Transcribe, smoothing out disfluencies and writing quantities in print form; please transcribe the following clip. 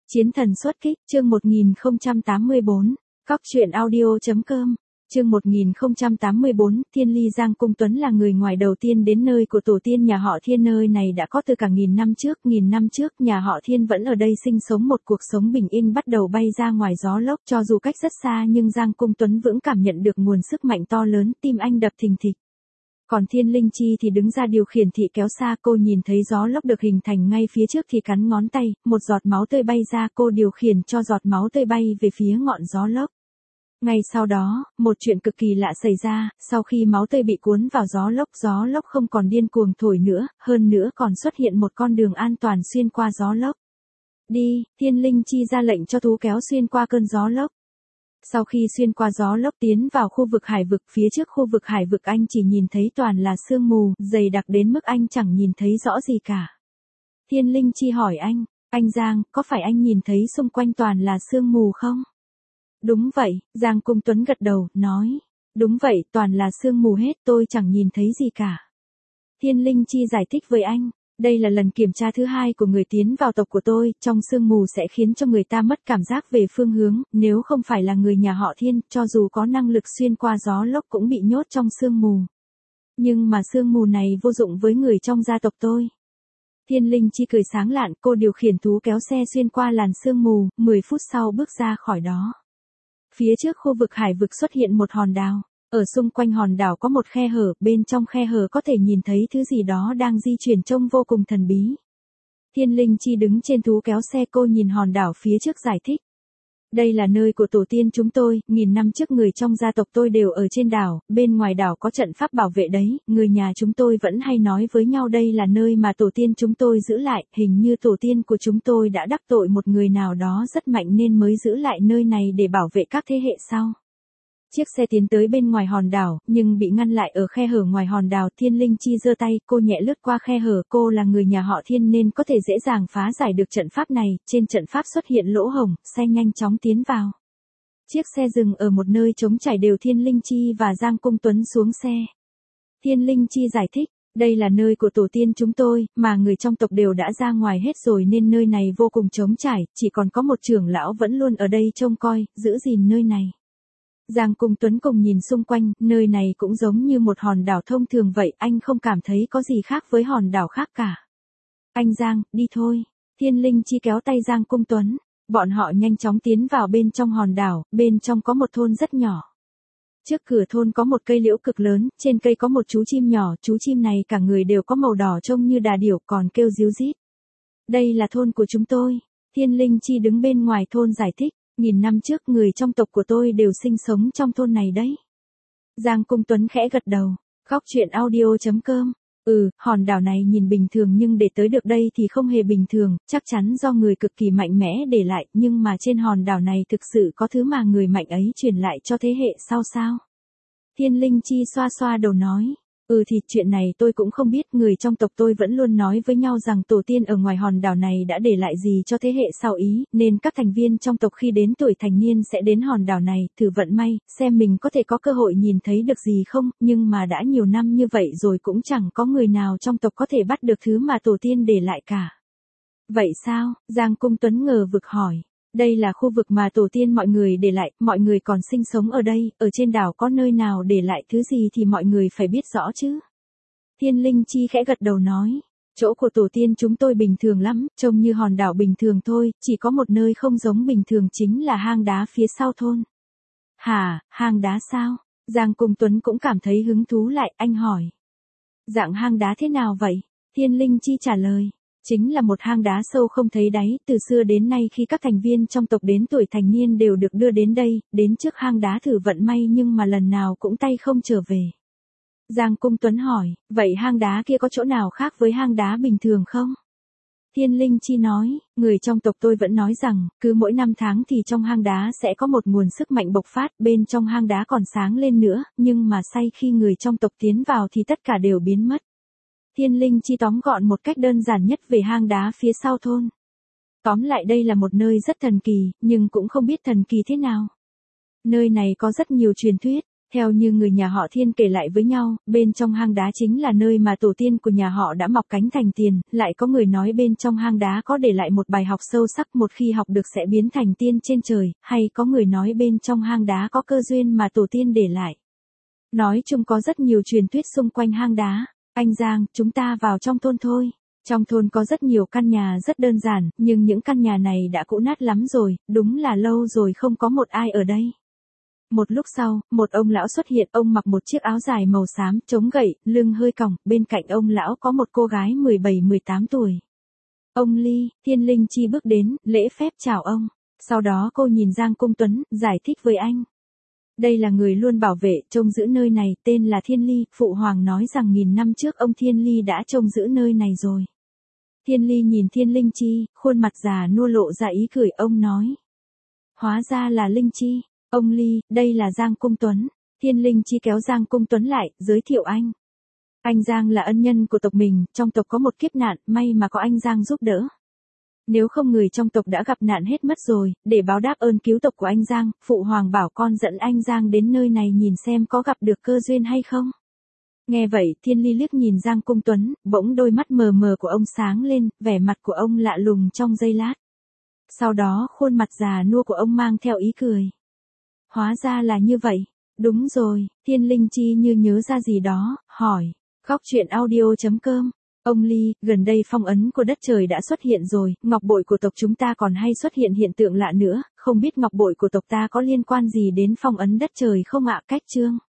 Chiến thần xuất kích, chương 1084, Cóc truyện audio.com, chương 1084, Thiên Ly Giang Cung Tuấn là người ngoài đầu tiên đến nơi của tổ tiên nhà họ Thiên. Nơi này đã có từ cả nghìn năm trước nhà họ Thiên vẫn ở đây sinh sống một cuộc sống bình yên. Bắt đầu bay ra ngoài gió lốc, cho dù cách rất xa nhưng Giang Cung Tuấn vẫn cảm nhận được nguồn sức mạnh to lớn, tim anh đập thình thịch. Còn Thiên Linh Chi thì đứng ra điều khiển thị kéo xa. Cô nhìn thấy gió lốc được hình thành ngay phía trước thì cắn ngón tay, một giọt máu tươi bay ra. Cô điều khiển cho giọt máu tươi bay về phía ngọn gió lốc. Ngay sau đó, một chuyện cực kỳ lạ xảy ra. Sau khi máu tươi bị cuốn vào gió lốc không còn điên cuồng thổi nữa, hơn nữa còn xuất hiện một con đường an toàn xuyên qua gió lốc. Đi, Thiên Linh Chi ra lệnh cho thú kéo xuyên qua cơn gió lốc. Sau khi xuyên qua gió lốc tiến vào khu vực hải vực, phía trước khu vực hải vực anh chỉ nhìn thấy toàn là sương mù, dày đặc đến mức anh chẳng nhìn thấy rõ gì cả. Thiên Linh Chi hỏi anh Giang, có phải anh nhìn thấy xung quanh toàn là sương mù không? Đúng vậy, Giang Cung Tuấn gật đầu, nói. Đúng vậy, toàn là sương mù hết, tôi chẳng nhìn thấy gì cả. Thiên Linh Chi giải thích với anh. Đây là lần kiểm tra thứ hai của người tiến vào tộc của tôi, trong sương mù sẽ khiến cho người ta mất cảm giác về phương hướng, nếu không phải là người nhà họ Thiên, cho dù có năng lực xuyên qua gió lốc cũng bị nhốt trong sương mù. Nhưng mà sương mù này vô dụng với người trong gia tộc tôi. Thiên Linh Chi cười sáng lạn, cô điều khiển thú kéo xe xuyên qua làn sương mù, 10 phút sau bước ra khỏi đó. Phía trước khu vực hải vực xuất hiện một hòn đảo. Ở xung quanh hòn đảo có một khe hở, bên trong khe hở có thể nhìn thấy thứ gì đó đang di chuyển trông vô cùng thần bí. Thiên Linh Chi đứng trên thú kéo xe, cô nhìn hòn đảo phía trước giải thích. Đây là nơi của tổ tiên chúng tôi, nghìn năm trước người trong gia tộc tôi đều ở trên đảo, bên ngoài đảo có trận pháp bảo vệ đấy, người nhà chúng tôi vẫn hay nói với nhau đây là nơi mà tổ tiên chúng tôi giữ lại, hình như tổ tiên của chúng tôi đã đắc tội một người nào đó rất mạnh nên mới giữ lại nơi này để bảo vệ các thế hệ sau. Chiếc xe tiến tới bên ngoài hòn đảo, nhưng bị ngăn lại ở khe hở ngoài hòn đảo. Thiên Linh Chi giơ tay, cô nhẹ lướt qua khe hở, cô là người nhà họ Thiên nên có thể dễ dàng phá giải được trận pháp này. Trên trận pháp xuất hiện lỗ hổng, xe nhanh chóng tiến vào. Chiếc xe dừng ở một nơi trống trải, đều Thiên Linh Chi và Giang Cung Tuấn xuống xe. Thiên Linh Chi giải thích, đây là nơi của tổ tiên chúng tôi, mà người trong tộc đều đã ra ngoài hết rồi nên nơi này vô cùng trống trải, chỉ còn có một trưởng lão vẫn luôn ở đây trông coi, giữ gìn nơi này. Giang Cung Tuấn cùng nhìn xung quanh, nơi này cũng giống như một hòn đảo thông thường vậy, anh không cảm thấy có gì khác với hòn đảo khác cả. Anh Giang, đi thôi. Thiên Linh Chi kéo tay Giang Cung Tuấn. Bọn họ nhanh chóng tiến vào bên trong hòn đảo, bên trong có một thôn rất nhỏ. Trước cửa thôn có một cây liễu cực lớn, trên cây có một chú chim nhỏ, chú chim này cả người đều có màu đỏ trông như đà điểu còn kêu ríu rít. Đây là thôn của chúng tôi. Thiên Linh Chi đứng bên ngoài thôn giải thích. Nghìn năm trước người trong tộc của tôi đều sinh sống trong thôn này đấy. Giang Cung Tuấn khẽ gật đầu. Cóc truyện audio.com. Hòn đảo này nhìn bình thường nhưng để tới được đây thì không hề bình thường, chắc chắn do người cực kỳ mạnh mẽ để lại, nhưng mà trên hòn đảo này thực sự có thứ mà người mạnh ấy truyền lại cho thế hệ sau sao? Thiên Linh Chi xoa xoa đầu nói. Thì chuyện này tôi cũng không biết, người trong tộc tôi vẫn luôn nói với nhau rằng tổ tiên ở ngoài hòn đảo này đã để lại gì cho thế hệ sau ý, nên các thành viên trong tộc khi đến tuổi thành niên sẽ đến hòn đảo này, thử vận may, xem mình có thể có cơ hội nhìn thấy được gì không, nhưng mà đã nhiều năm như vậy rồi cũng chẳng có người nào trong tộc có thể bắt được thứ mà tổ tiên để lại cả. Vậy sao? Giang Cung Tuấn ngờ vực hỏi. Đây là khu vực mà tổ tiên mọi người để lại, mọi người còn sinh sống ở đây, ở trên đảo có nơi nào để lại thứ gì thì mọi người phải biết rõ chứ. Thiên Linh Chi khẽ gật đầu nói, chỗ của tổ tiên chúng tôi bình thường lắm, trông như hòn đảo bình thường thôi, chỉ có một nơi không giống bình thường chính là hang đá phía sau thôn. Hả, hang đá sao? Giang Cung Tuấn cũng cảm thấy hứng thú lại, anh hỏi. Dạng hang đá thế nào vậy? Thiên Linh Chi trả lời. Chính là một hang đá sâu không thấy đáy, từ xưa đến nay khi các thành viên trong tộc đến tuổi thành niên đều được đưa đến đây, đến trước hang đá thử vận may nhưng mà lần nào cũng tay không trở về. Giang Cung Tuấn hỏi, vậy hang đá kia có chỗ nào khác với hang đá bình thường không? Thiên Linh Chi nói, người trong tộc tôi vẫn nói rằng, cứ mỗi năm tháng thì trong hang đá sẽ có một nguồn sức mạnh bộc phát, bên trong hang đá còn sáng lên nữa, nhưng mà say khi người trong tộc tiến vào thì tất cả đều biến mất. Thiên Linh Chi tóm gọn một cách đơn giản nhất về hang đá phía sau thôn. Tóm lại đây là một nơi rất thần kỳ, nhưng cũng không biết thần kỳ thế nào. Nơi này có rất nhiều truyền thuyết. Theo như người nhà họ Thiên kể lại với nhau, bên trong hang đá chính là nơi mà tổ tiên của nhà họ đã mọc cánh thành tiền, lại có người nói bên trong hang đá có để lại một bài học sâu sắc một khi học được sẽ biến thành tiên trên trời, hay có người nói bên trong hang đá có cơ duyên mà tổ tiên để lại. Nói chung có rất nhiều truyền thuyết xung quanh hang đá. Anh Giang, chúng ta vào trong thôn thôi. Trong thôn có rất nhiều căn nhà rất đơn giản, nhưng những căn nhà này đã cũ nát lắm rồi, đúng là lâu rồi không có một ai ở đây. Một lúc sau, một ông lão xuất hiện, ông mặc một chiếc áo dài màu xám, chống gậy, lưng hơi còng, bên cạnh ông lão có một cô gái 17-18 tuổi. Ông Ly, Thiên Linh Chi bước đến, lễ phép chào ông. Sau đó cô nhìn Giang Cung Tuấn, giải thích với anh. Đây là người luôn bảo vệ, trông giữ nơi này, tên là Thiên Ly, Phụ Hoàng nói rằng 1000 năm trước ông Thiên Ly đã trông giữ nơi này rồi. Thiên Ly nhìn Thiên Linh Chi, khuôn mặt già nua lộ ra ý cười, ông nói. Hóa ra là Linh Chi. Ông Ly, đây là Giang Cung Tuấn. Thiên Linh Chi kéo Giang Cung Tuấn lại, giới thiệu anh. Anh Giang là ân nhân của tộc mình, trong tộc có một kiếp nạn, may mà có anh Giang giúp đỡ. Nếu không người trong tộc đã gặp nạn hết mất rồi, để báo đáp ơn cứu tộc của anh Giang, Phụ Hoàng bảo con dẫn anh Giang đến nơi này nhìn xem có gặp được cơ duyên hay không. Nghe vậy, Thiên Ly liếc nhìn Giang Cung Tuấn, bỗng đôi mắt mờ mờ của ông sáng lên, vẻ mặt của ông lạ lùng trong giây lát. Sau đó khuôn mặt già nua của ông mang theo ý cười. Hóa ra là như vậy. Đúng rồi, Thiên Linh Chi như nhớ ra gì đó, hỏi. Góc truyện audio.com. Ông Ly, gần đây phong ấn của đất trời đã xuất hiện rồi, ngọc bội của tộc chúng ta còn hay xuất hiện hiện tượng lạ nữa, không biết ngọc bội của tộc ta có liên quan gì đến phong ấn đất trời không ạ? Cách chương.